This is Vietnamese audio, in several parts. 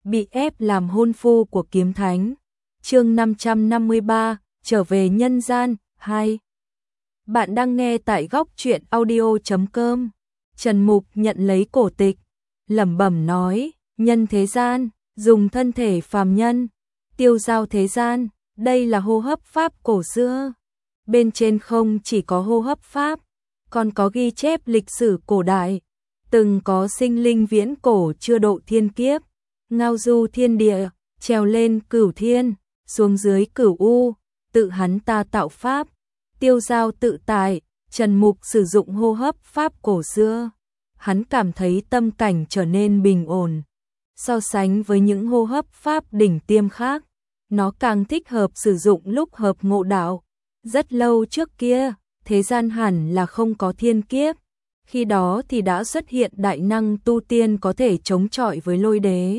bị ép làm hôn phu của kiếm thánh. Chương 553, trở về nhân gian 2. Bạn đang nghe tại góc truyện audio.com. Trần Mục nhận lấy cổ tịch, lẩm bẩm nói, nhân thế gian, dùng thân thể phàm nhân, tiêu giao thế gian, đây là hô hấp pháp cổ xưa. Bên trên không chỉ có hô hấp pháp, còn có ghi chép lịch sử cổ đại, từng có sinh linh viễn cổ chưa độ thiên kiếp, ngao du thiên địa, trèo lên cửu thiên, xuống dưới cửu u, tự hắn ta tạo pháp, tiêu giao tự tại. Trần Mục sử dụng hô hấp pháp cổ xưa, hắn cảm thấy tâm cảnh trở nên bình ổn. So sánh với những hô hấp pháp đỉnh tiêm khác, nó càng thích hợp sử dụng lúc hợp ngộ đạo. Rất lâu trước kia, thế gian hẳn là không có thiên kiếp, khi đó thì đã xuất hiện đại năng tu tiên có thể chống chọi với lôi đế.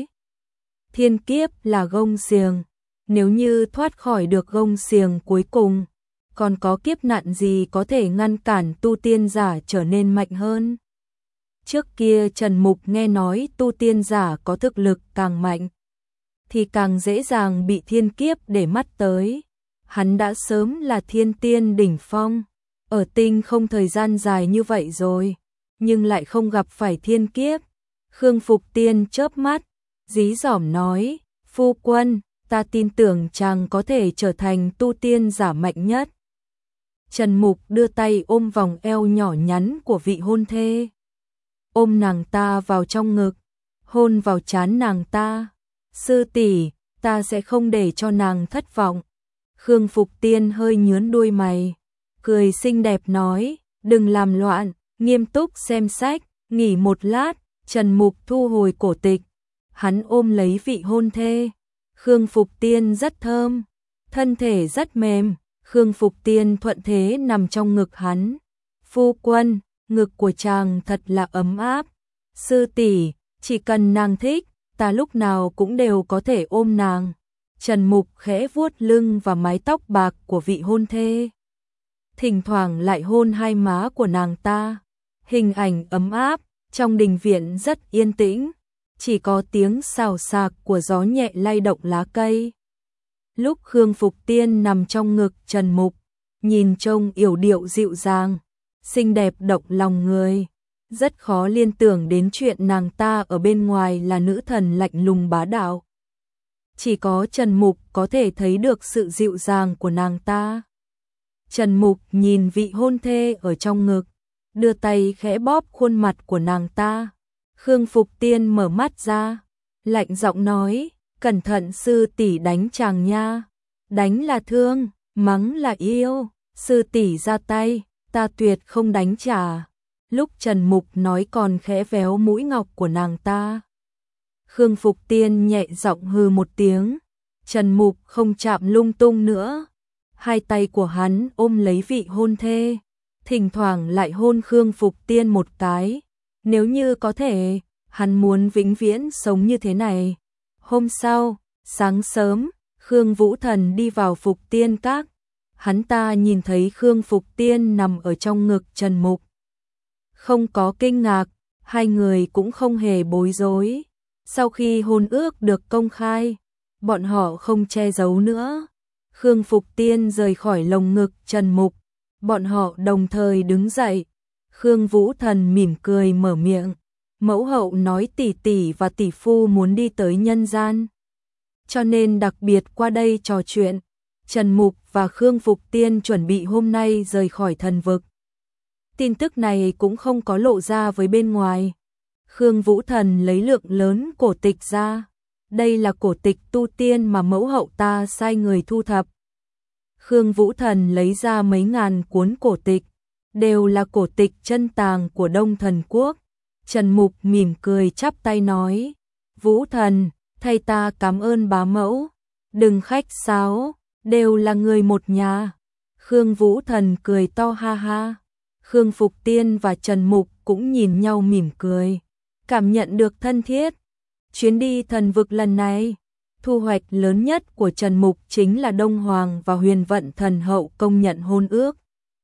Thiên kiếp là gông xiềng, nếu như thoát khỏi được gông xiềng cuối cùng, còn có kiếp nạn gì có thể ngăn cản tu tiên giả trở nên mạnh hơn. Trước kia Trần Mục nghe nói tu tiên giả có thực lực càng mạnh, thì càng dễ dàng bị thiên kiếp để mắt tới. Hắn đã sớm là thiên tiên đỉnh phong, ở tinh không thời gian dài như vậy rồi, nhưng lại không gặp phải thiên kiếp. Khương Phục Tiên chớp mắt, dí dỏm nói, phu quân, ta tin tưởng chàng có thể trở thành tu tiên giả mạnh nhất. Trần Mục đưa tay ôm vòng eo nhỏ nhắn của vị hôn thê, ôm nàng ta vào trong ngực, hôn vào trán nàng ta. Sư tỷ, ta sẽ không để cho nàng thất vọng. Khương Phục Tiên hơi nhướng đuôi mày, cười xinh đẹp nói, đừng làm loạn, nghiêm túc xem sách, nghỉ một lát. Trần Mục thu hồi cổ tịch, hắn ôm lấy vị hôn thê. Khương Phục Tiên rất thơm, thân thể rất mềm. Khương Phục Tiên thuận thế nằm trong ngực hắn. Phu quân, ngực của chàng thật là ấm áp. Sư tỷ, chỉ cần nàng thích, ta lúc nào cũng đều có thể ôm nàng. Trần Mục khẽ vuốt lưng và mái tóc bạc của vị hôn thê, thỉnh thoảng lại hôn hai má của nàng ta. Hình ảnh ấm áp, trong đình viện rất yên tĩnh, chỉ có tiếng xào xạc của gió nhẹ lay động lá cây. Lúc Khương Phục Tiên nằm trong ngực Trần Mục, nhìn trông yểu điệu dịu dàng, xinh đẹp động lòng người, rất khó liên tưởng đến chuyện nàng ta ở bên ngoài là nữ thần lạnh lùng bá đạo. Chỉ có Trần Mục có thể thấy được sự dịu dàng của nàng ta. Trần Mục nhìn vị hôn thê ở trong ngực, đưa tay khẽ bóp khuôn mặt của nàng ta. Khương Phục Tiên mở mắt ra, lạnh giọng nói, cẩn thận sư tỷ đánh chàng nha. Đánh là thương, mắng là yêu, sư tỷ ra tay, ta tuyệt không đánh trả. Lúc Trần Mục nói còn khẽ véo mũi ngọc của nàng ta. Khương Phục Tiên nhẹ giọng hừ một tiếng. Trần Mục không chạm lung tung nữa. Hai tay của hắn ôm lấy vị hôn thê, thỉnh thoảng lại hôn Khương Phục Tiên một cái. Nếu như có thể, hắn muốn vĩnh viễn sống như thế này. Hôm sau, sáng sớm, Khương Vũ Thần đi vào Phục Tiên Các. Hắn ta nhìn thấy Khương Phục Tiên nằm ở trong ngực Trần Mục, không có kinh ngạc, hai người cũng không hề bối rối. Sau khi hôn ước được công khai, bọn họ không che giấu nữa. Khương Phục Tiên rời khỏi lồng ngực Trần Mục, bọn họ đồng thời đứng dậy. Khương Vũ Thần mỉm cười mở miệng, mẫu hậu nói tỷ tỷ và tỷ phu muốn đi tới nhân gian, cho nên đặc biệt qua đây trò chuyện. Trần Mục và Khương Phục Tiên chuẩn bị hôm nay rời khỏi thần vực. Tin tức này cũng không có lộ ra với bên ngoài. Khương Vũ Thần lấy lượng lớn cổ tịch ra. Đây là cổ tịch tu tiên mà mẫu hậu ta sai người thu thập. Khương Vũ Thần lấy ra mấy ngàn cuốn cổ tịch, đều là cổ tịch chân tàng của Đông Thần Quốc. Trần Mục mỉm cười chắp tay nói, Vũ Thần, thay ta cảm ơn bá mẫu, đừng khách sáo, đều là người một nhà. Khương Vũ Thần cười to ha ha. Khương Phục Tiên và Trần Mục cũng nhìn nhau mỉm cười, cảm nhận được thân thiết. Chuyến đi thần vực lần này, thu hoạch lớn nhất của Trần Mục chính là Đông Hoàng và Huyền Vận Thần Hậu công nhận hôn ước.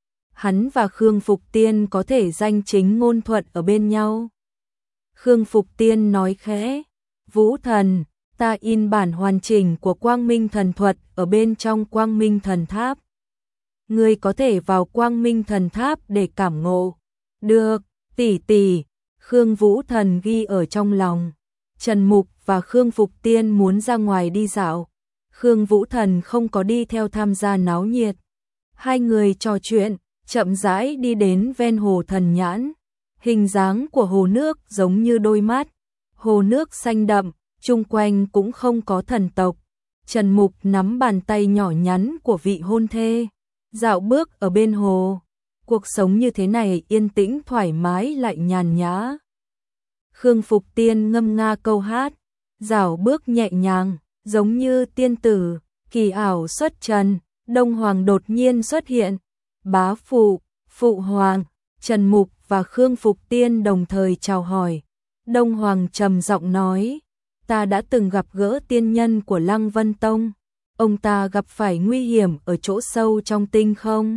Hắn và Khương Phục Tiên có thể danh chính ngôn thuận ở bên nhau. Khương Phục Tiên nói khẽ, Vũ Thần, Ta in bản hoàn chỉnh của Quang Minh Thần Thuật ở bên trong Quang Minh Thần Tháp. Ngươi có thể vào Quang Minh Thần Tháp để cảm ngộ. Được, tỷ tỷ. Khương Vũ Thần ghi ở trong lòng. Trần Mục và Khương Phục Tiên muốn ra ngoài đi dạo. Khương Vũ Thần không có đi theo tham gia náo nhiệt. Hai người trò chuyện, chậm rãi đi đến ven hồ Thần Nhãn. Hình dáng của hồ nước giống như đôi mắt. Hồ nước xanh đậm, chung quanh cũng không có thần tộc. Trần Mục nắm bàn tay nhỏ nhắn của vị hôn thê, dạo bước ở bên hồ. Cuộc sống như thế này yên tĩnh thoải mái lại nhàn nhã. Khương Phục Tiên ngâm nga câu hát, dạo bước nhẹ nhàng, giống như tiên tử, kỳ ảo xuất trần. Đông Hoàng đột nhiên xuất hiện. Bá phụ, phụ hoàng. Trần Mục và Khương Phục Tiên đồng thời chào hỏi. Đông Hoàng trầm giọng nói, ta đã từng gặp gỡ tiên nhân của Lăng Vân Tông. Ông ta gặp phải nguy hiểm ở chỗ sâu trong tinh không.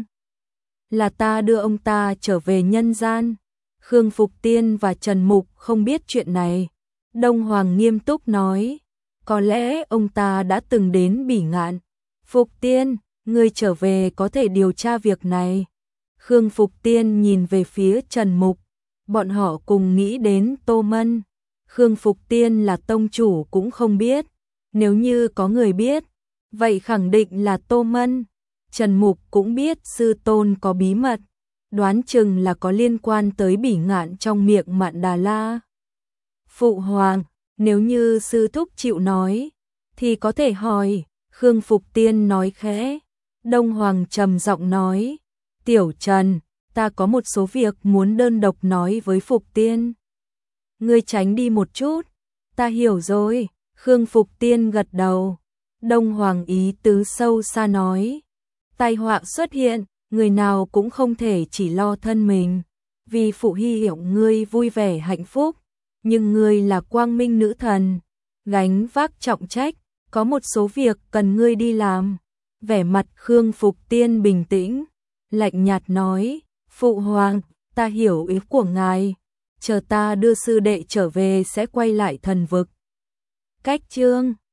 Là ta đưa ông ta trở về nhân gian. Khương Phục Tiên và Trần Mục không biết chuyện này. Đông Hoàng nghiêm túc nói, có lẽ ông ta đã từng đến Bỉ Ngạn. Phục Tiên, ngươi trở về có thể điều tra việc này. Khương Phục Tiên nhìn về phía Trần Mục. Bọn họ cùng nghĩ đến Tô Mân. Khương Phục Tiên là tông chủ cũng không biết. Nếu như có người biết, vậy khẳng định là Tô Mân. Trần Mục cũng biết sư tôn có bí mật. Đoán chừng là có liên quan tới Bỉ Ngạn trong miệng Mạn Đà La. Phụ hoàng, nếu như sư thúc chịu nói, thì có thể hỏi. Khương Phục Tiên nói khẽ. Đông Hoàng trầm giọng nói, Tiểu Trần, ta có một số việc muốn đơn độc nói với Phục Tiên. Ngươi tránh đi một chút. Ta hiểu rồi. Khương Phục Tiên gật đầu. Đông Hoàng ý tứ sâu xa nói, tai họa xuất hiện, người nào cũng không thể chỉ lo thân mình. Vì phụ hy vọng ngươi vui vẻ hạnh phúc, nhưng ngươi là quang minh nữ thần, gánh vác trọng trách, có một số việc cần ngươi đi làm. Vẻ mặt Khương Phục Tiên bình tĩnh, lạnh nhạt nói, phụ hoàng, ta hiểu ý của ngài, chờ ta đưa sư đệ trở về sẽ quay lại thần vực. Cách chương